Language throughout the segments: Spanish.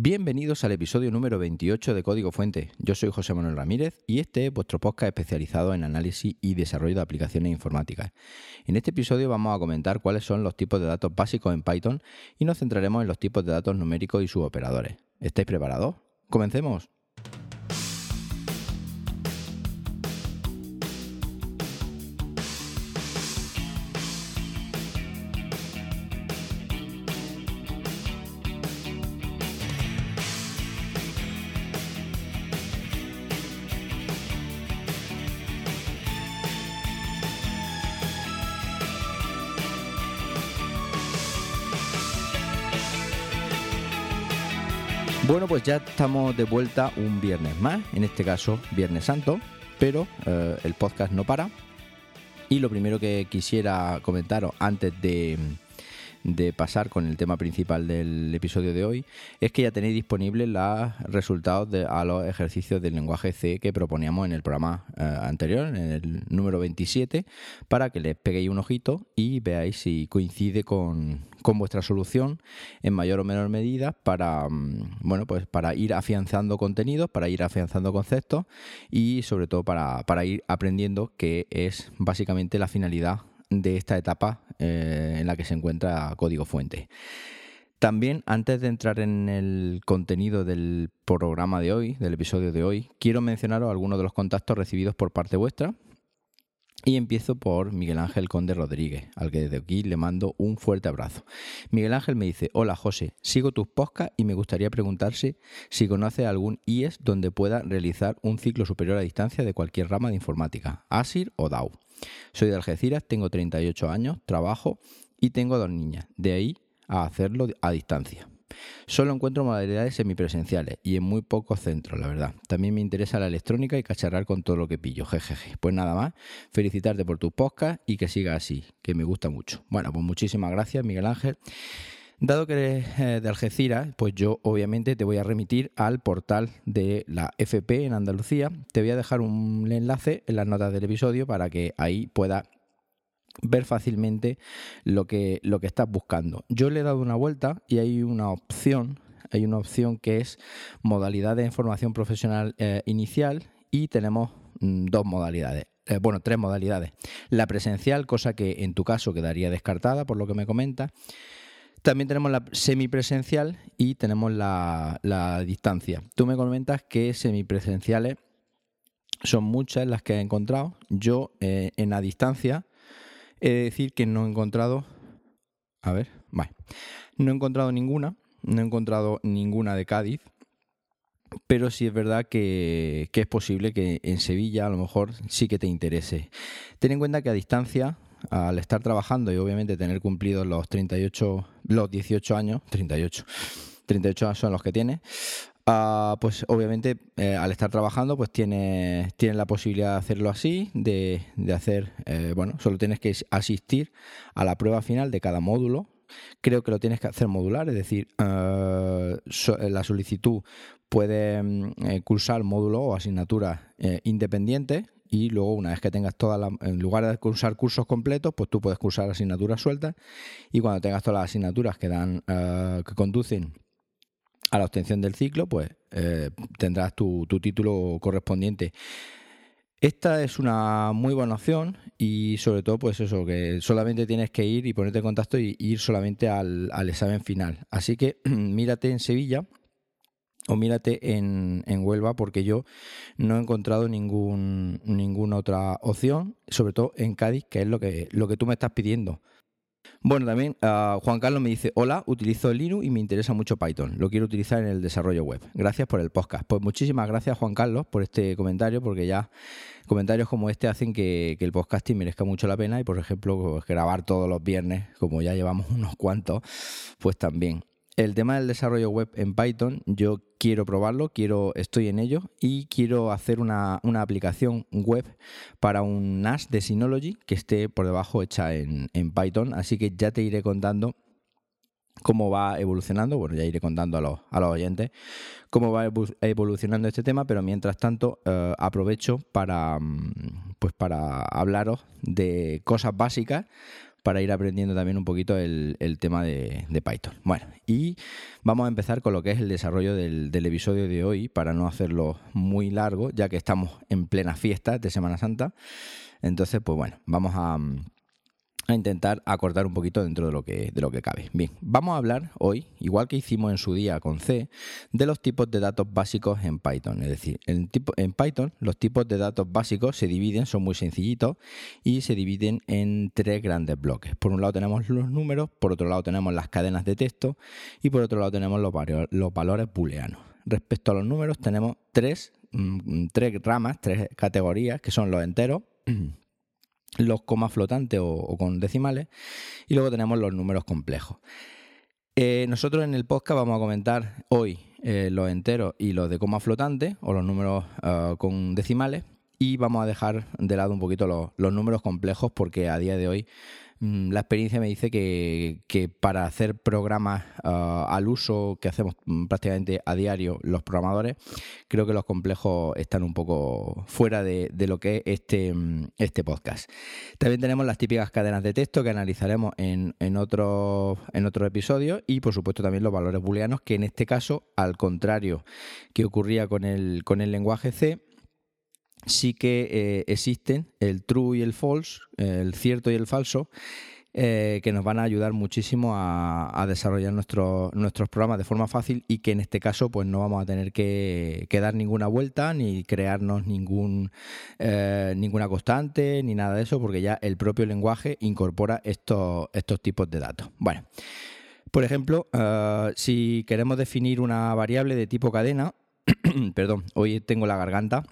Bienvenidos al episodio número 28 de Código Fuente. Yo soy José Manuel Ramírez y este es vuestro podcast especializado en análisis y desarrollo de aplicaciones informáticas. En este episodio vamos a comentar cuáles son los tipos de datos básicos en Python y nos centraremos en los tipos de datos numéricos y sus operadores. ¿Estáis preparados? ¡Comencemos! Bueno, pues ya estamos de vuelta un viernes más, en este caso Viernes Santo, pero el podcast no para. Y lo primero que quisiera comentaros antes de pasar con el tema principal del episodio de hoy es que ya tenéis disponibles los resultados a los ejercicios del lenguaje C que proponíamos en el programa anterior, en el número 27, para que les peguéis un ojito y veáis si coincide con vuestra solución en mayor o menor medida para ir afianzando contenidos, para ir afianzando conceptos y sobre todo para ir aprendiendo, que es básicamente la finalidad de esta etapa en la que se encuentra Código Fuente. También, antes de entrar en el contenido del programa de hoy, del episodio de hoy, quiero mencionaros algunos de los contactos recibidos por parte vuestra. Y empiezo por Miguel Ángel Conde Rodríguez, al que desde aquí le mando un fuerte abrazo. Miguel Ángel me dice: hola José, sigo tus podcasts y me gustaría preguntarse si conoces algún IES donde pueda realizar un ciclo superior a distancia de cualquier rama de informática, ASIR o DAO. Soy de Algeciras, tengo 38 años, trabajo y tengo 2 niñas, de ahí a hacerlo a distancia. Solo encuentro modalidades semipresenciales y en muy pocos centros, la verdad. También me interesa la electrónica y cacharrar con todo lo que pillo, jejeje. Pues nada más, felicitarte por tus podcasts y que siga así, que me gusta mucho. Bueno, pues muchísimas gracias, Miguel Ángel. Dado que eres de Algeciras, pues yo obviamente te voy a remitir al portal de la FP en Andalucía. Te voy a dejar un enlace en las notas del episodio para que ahí puedas ver fácilmente lo que estás buscando. Yo le he dado una vuelta y hay una opción que es modalidad de formación profesional inicial, y tenemos 2 modalidades. 3 modalidades. La presencial, cosa que en tu caso quedaría descartada por lo que me comentas. También tenemos la semipresencial y tenemos la distancia. Tú me comentas que semipresenciales son muchas las que he encontrado. Yo en la distancia he de decir que no he encontrado... No he encontrado ninguna de Cádiz, pero sí es verdad que es posible que en Sevilla a lo mejor sí que te interese. Ten en cuenta que a distancia, al estar trabajando y obviamente tener cumplidos los 18 años, 38 son los que tienes, pues obviamente al estar trabajando pues tienes la posibilidad de hacerlo así, de hacer, solo tienes que asistir a la prueba final de cada módulo. Creo que lo tienes que hacer modular, es decir, la solicitud puede cursar módulos o asignaturas independientes. Y luego, una vez que tengas en lugar de cursar cursos completos, pues tú puedes cursar asignaturas sueltas, y cuando tengas todas las asignaturas que conducen a la obtención del ciclo, pues tendrás tu título correspondiente. Esta es una muy buena opción, y sobre todo pues eso, que solamente tienes que ir y ponerte en contacto y ir solamente al examen final. Así que mírate en Sevilla o mírate en Huelva, porque yo no he encontrado ninguna otra opción, sobre todo en Cádiz, que es lo que tú me estás pidiendo. Bueno, también Juan Carlos me dice: hola, utilizo Linux y me interesa mucho Python. Lo quiero utilizar en el desarrollo web. Gracias por el podcast. Pues muchísimas gracias, Juan Carlos, por este comentario, porque ya comentarios como este hacen que el podcasting merezca mucho la pena, y por ejemplo pues, grabar todos los viernes, como ya llevamos unos cuantos, pues también. El tema del desarrollo web en Python, yo quiero probarlo, estoy en ello, y quiero hacer una aplicación web para un NAS de Synology que esté por debajo hecha en Python, así que ya te iré contando cómo va evolucionando. Bueno, ya iré contando a los oyentes cómo va evolucionando este tema, pero mientras tanto aprovecho para hablaros de cosas básicas para ir aprendiendo también un poquito el tema de Python. Bueno, y vamos a empezar con lo que es el desarrollo del episodio de hoy, para no hacerlo muy largo, ya que estamos en plena fiesta de Semana Santa. Entonces, pues bueno, vamos a intentar acortar un poquito dentro de lo que cabe. Bien, vamos a hablar hoy, igual que hicimos en su día con C, de los tipos de datos básicos en Python. Es decir, en Python los tipos de datos básicos se dividen, son muy sencillitos, y se dividen en 3 grandes bloques. Por un lado tenemos los números, por otro lado tenemos las cadenas de texto y por otro lado tenemos los valores booleanos. Respecto a los números tenemos tres ramas, 3 categorías, que son los enteros, los comas flotantes o con decimales, y luego tenemos los números complejos. Nosotros en el podcast vamos a comentar hoy los enteros y los de comas flotantes o los números con decimales, y vamos a dejar de lado un poquito los números complejos, porque a día de hoy la experiencia me dice que para hacer programas al uso que hacemos prácticamente a diario los programadores, creo que los complejos están un poco fuera de lo que es este podcast. También tenemos las típicas cadenas de texto que analizaremos en otro episodio, y por supuesto también los valores booleanos, que en este caso, al contrario que ocurría con el lenguaje C, sí que existen el true y el false, el cierto y el falso, que nos van a ayudar muchísimo a desarrollar nuestros programas de forma fácil, y que en este caso pues no vamos a tener que dar ninguna vuelta ni crearnos ninguna constante ni nada de eso, porque ya el propio lenguaje incorpora estos tipos de datos. Bueno, por ejemplo, si queremos definir una variable de tipo cadena, perdón, hoy tengo la garganta,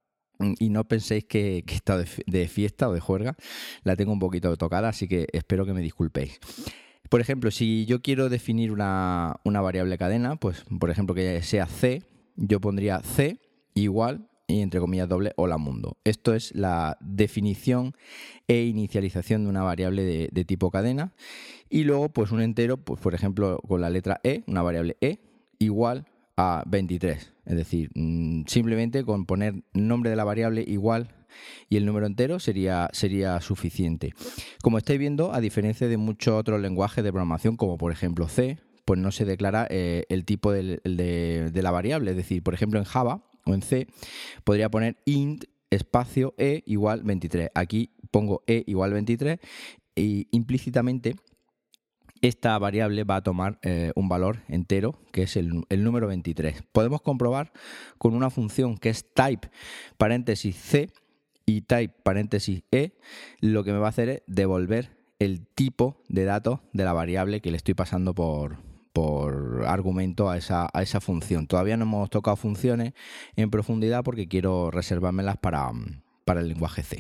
y no penséis que he estado de fiesta o de juerga, la tengo un poquito tocada, así que espero que me disculpéis. Por ejemplo, si yo quiero definir una variable cadena, pues por ejemplo que sea C, yo pondría C igual, y entre comillas doble, hola mundo. Esto es la definición e inicialización de una variable de tipo cadena. Y luego pues un entero, pues por ejemplo con la letra E, una variable E igual a 23, es decir, simplemente con poner nombre de la variable igual y el número entero sería suficiente. Como estáis viendo, a diferencia de muchos otros lenguajes de programación, como por ejemplo C, pues no se declara el tipo de la variable. Es decir, por ejemplo en Java o en C podría poner int espacio E igual 23. Aquí pongo E igual 23 y implícitamente esta variable va a tomar un valor entero, que es el número 23. Podemos comprobar con una función que es type paréntesis C y type paréntesis E, lo que me va a hacer es devolver el tipo de datos de la variable que le estoy pasando por argumento a esa función. Todavía no hemos tocado funciones en profundidad porque quiero reservármelas para el lenguaje C.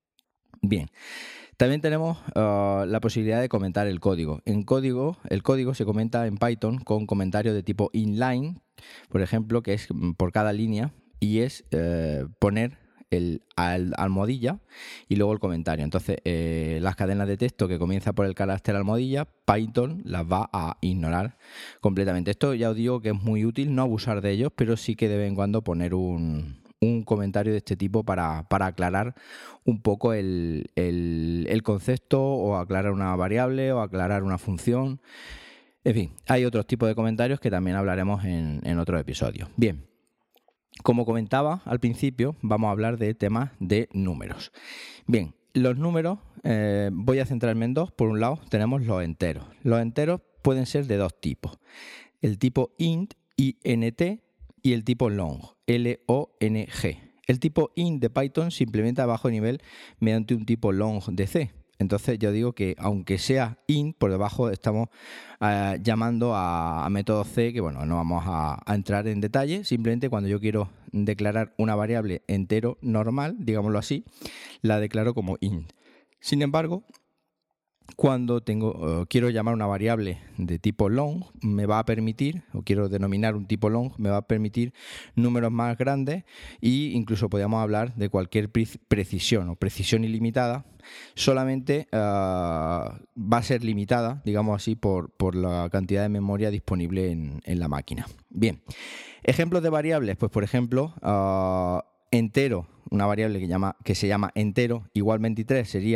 Bien. También tenemos la posibilidad de comentar el código. El código se comenta en Python con comentarios de tipo inline, por ejemplo, que es por cada línea, y es poner el almohadilla y luego el comentario. Entonces, las cadenas de texto que comienzan por el carácter almohadilla, Python las va a ignorar completamente. Esto ya os digo que es muy útil, no abusar de ellos, pero sí que de vez en cuando poner un comentario de este tipo para aclarar un poco el concepto, o aclarar una variable, o aclarar una función. En fin, hay otros tipos de comentarios que también hablaremos en otro episodio. Bien, como comentaba al principio, vamos a hablar de temas de números. Bien, los números, voy a centrarme en dos. Por un lado tenemos los enteros. Los enteros pueden ser de dos tipos: el tipo int, int, y el tipo long, long. El tipo int de Python se implementa a bajo nivel mediante un tipo long de C. Entonces yo digo que aunque sea int, por debajo estamos llamando a método C, que bueno, no vamos a entrar en detalle. Simplemente cuando yo quiero declarar una variable entero normal, digámoslo así, la declaro como int. Sin embargo, cuando quiero llamar una variable de tipo long, me va a permitir, o quiero denominar un tipo long, me va a permitir números más grandes, e incluso podríamos hablar de cualquier precisión o precisión ilimitada. Solamente va a ser limitada, digamos así, por la cantidad de memoria disponible en la máquina. Bien, ejemplos de variables, pues por ejemplo, entero, una variable que se llama entero igual 23 sería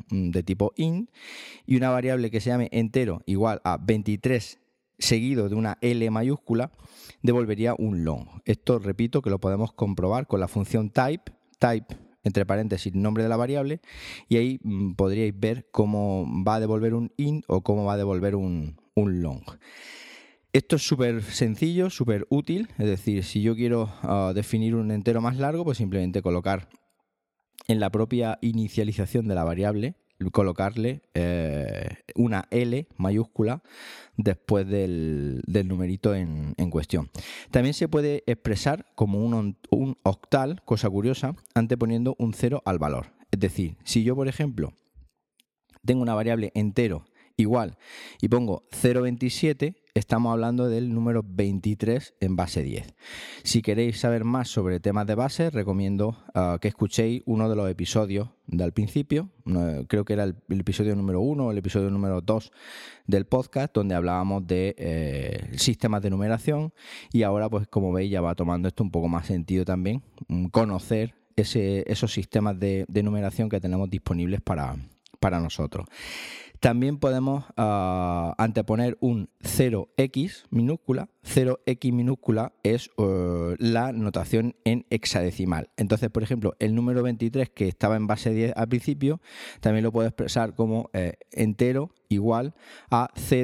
de tipo int, y una variable que se llame entero igual a 23 seguido de una L mayúscula, devolvería un long. Esto, repito, que lo podemos comprobar con la función type, entre paréntesis, nombre de la variable, y ahí podríais ver cómo va a devolver un int o cómo va a devolver un long. Esto es súper sencillo, súper útil, es decir, si yo quiero definir un entero más largo, pues simplemente colocar en la propia inicialización de la variable, colocarle una L mayúscula después del numerito en cuestión. También se puede expresar como un octal, cosa curiosa, anteponiendo un 0 al valor. Es decir, si yo, por ejemplo, tengo una variable entero igual y pongo 0,27, estamos hablando del número 23 en base 10. Si queréis saber más sobre temas de base, recomiendo que escuchéis uno de los episodios del principio, creo que era el episodio número 1 o el episodio número 2 del podcast, donde hablábamos de sistemas de numeración, y ahora, pues como veis, ya va tomando esto un poco más sentido también, conocer esos sistemas de numeración que tenemos disponibles para nosotros. También podemos anteponer un 0x minúscula. 0x minúscula es la notación en hexadecimal. Entonces, por ejemplo, el número 23 que estaba en base 10 al principio, también lo puedo expresar como entero igual a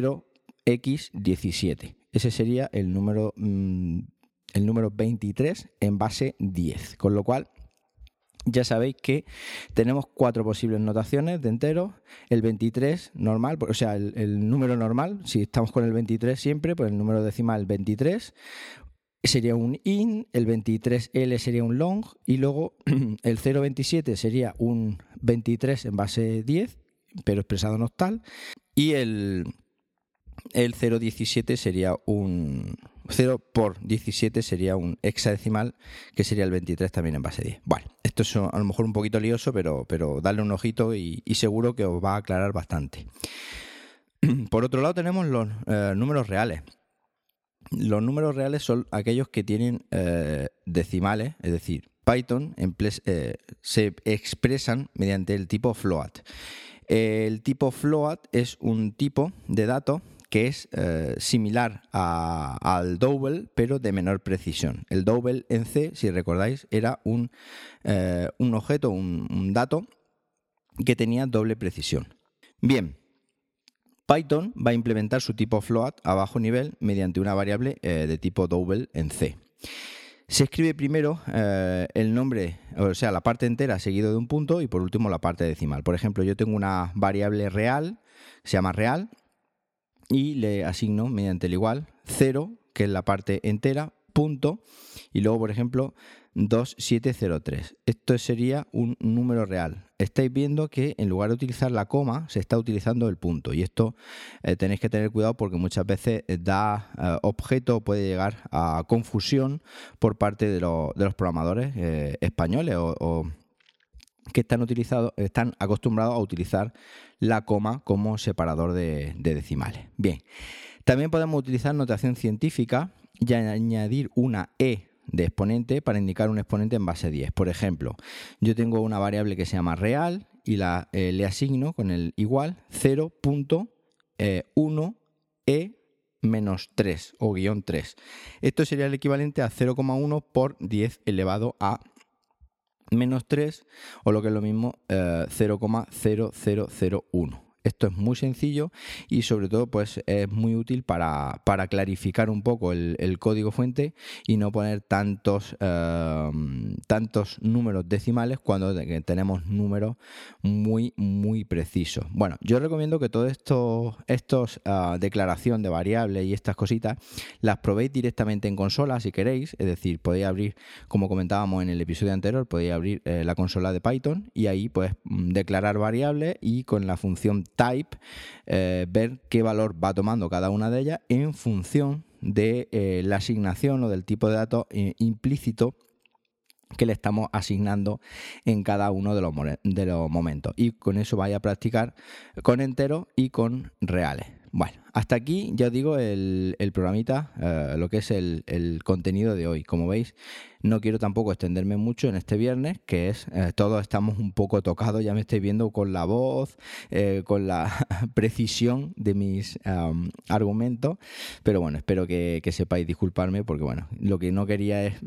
0x17. Ese sería el número 23 en base 10. Con lo cual, ya sabéis que tenemos 4 posibles notaciones de enteros. El 23 normal, o sea, el número normal, si estamos con el 23 siempre, pues el número decimal 23 sería un int, el 23L sería un long, y luego el 0,27 sería un 23 en base 10, pero expresado en octal, y el 0,17 sería un 0 por 17 sería un hexadecimal, que sería el 23 también en base 10. Bueno, esto es a lo mejor un poquito lioso, pero darle un ojito y seguro que os va a aclarar bastante. Por otro lado tenemos los números reales. Los números reales son aquellos que tienen decimales, es decir, Python se expresan mediante el tipo float. El tipo float es un tipo de datos que es similar al double, pero de menor precisión. El double en C, si recordáis, era un objeto, un dato que tenía doble precisión. Bien, Python va a implementar su tipo float a bajo nivel mediante una variable de tipo double en C. Se escribe primero el nombre, o sea, la parte entera seguido de un punto, y por último la parte decimal. Por ejemplo, yo tengo una variable real, se llama real, y le asigno mediante el igual 0, que es la parte entera, punto, y luego, por ejemplo, 2703. Esto sería un número real. Estáis viendo que en lugar de utilizar la coma, se está utilizando el punto, y esto tenéis que tener cuidado porque muchas veces da objeto, puede llegar a confusión por parte de los programadores españoles o que están acostumbrados a utilizar la coma como separador de decimales. Bien, también podemos utilizar notación científica y añadir una E de exponente para indicar un exponente en base 10. Por ejemplo, yo tengo una variable que se llama real y le asigno con el igual 0.1e-3 o guión 3. Esto sería el equivalente a 0,1 por 10 elevado a menos 3, o lo que es lo mismo 0,0001. Esto es muy sencillo y sobre todo pues es muy útil para clarificar un poco el código fuente y no poner tantos números decimales cuando tenemos números muy muy precisos. Bueno, yo recomiendo que todo estos declaración de variables y estas cositas las probéis directamente en consola si queréis, es decir, podéis abrir, como comentábamos en el episodio anterior, podéis abrir la consola de Python y ahí pues declarar variables y con la función type ver qué valor va tomando cada una de ellas en función de la asignación o del tipo de datos implícito que le estamos asignando en cada uno de los momentos, y con eso vais a practicar con enteros y con reales. Bueno, hasta aquí ya os digo el programita, lo que es el contenido de hoy. Como veis, no quiero tampoco extenderme mucho en este viernes, que es, todos estamos un poco tocados, ya me estáis viendo con la voz, con la precisión de mis argumentos, pero bueno, espero que sepáis disculparme, porque bueno, lo que no quería es,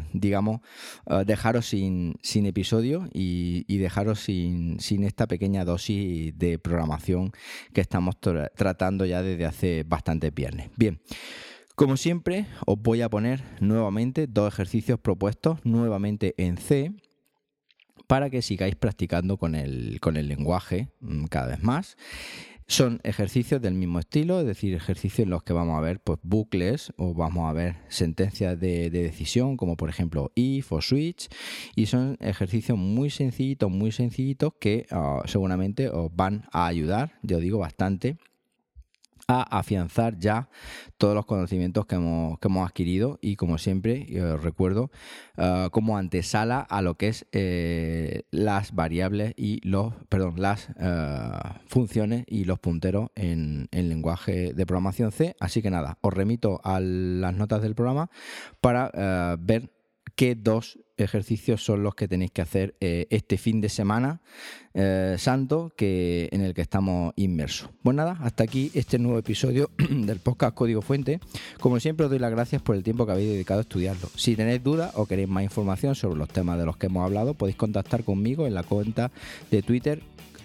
dejaros sin episodio y dejaros sin esta pequeña dosis de programación que estamos tratando ya desde hace bastantes viernes. Bien. Como siempre, os voy a poner nuevamente 2 ejercicios propuestos nuevamente en C para que sigáis practicando con el lenguaje cada vez más. Son ejercicios del mismo estilo, es decir, ejercicios en los que vamos a ver pues, bucles o vamos a ver sentencias de decisión, como por ejemplo if o switch, y son ejercicios muy sencillitos que seguramente os van a ayudar, yo digo bastante, a afianzar ya todos los conocimientos que hemos adquirido y, como siempre, os recuerdo, como antesala a lo que es las variables y las funciones y los punteros en lenguaje de programación C. Así que nada, os remito a las notas del programa para ver qué 2 ejercicios son los que tenéis que hacer este fin de semana santo en el que estamos inmersos. Pues nada, hasta aquí este nuevo episodio del podcast Código Fuente. Como siempre, os doy las gracias por el tiempo que habéis dedicado a estudiarlo. Si tenéis dudas o queréis más información sobre los temas de los que hemos hablado, podéis contactar conmigo en la cuenta de Twitter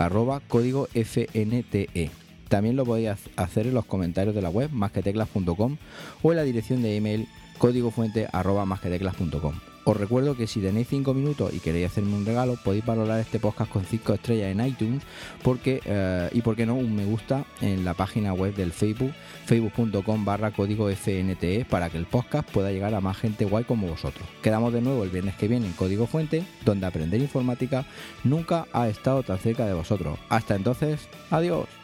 @códigofnte. También lo podéis hacer en los comentarios de la web masqueteclas.com o en la dirección de email códigofuente@masqueteclas.com. Os recuerdo que si tenéis 5 minutos y queréis hacerme un regalo, podéis valorar este podcast con 5 estrellas en iTunes, y por qué no, un me gusta en la página web del facebook.com/códigofnte, para que el podcast pueda llegar a más gente guay como vosotros. Quedamos de nuevo el viernes que viene en Código Fuente, donde aprender informática nunca ha estado tan cerca de vosotros. Hasta entonces, adiós.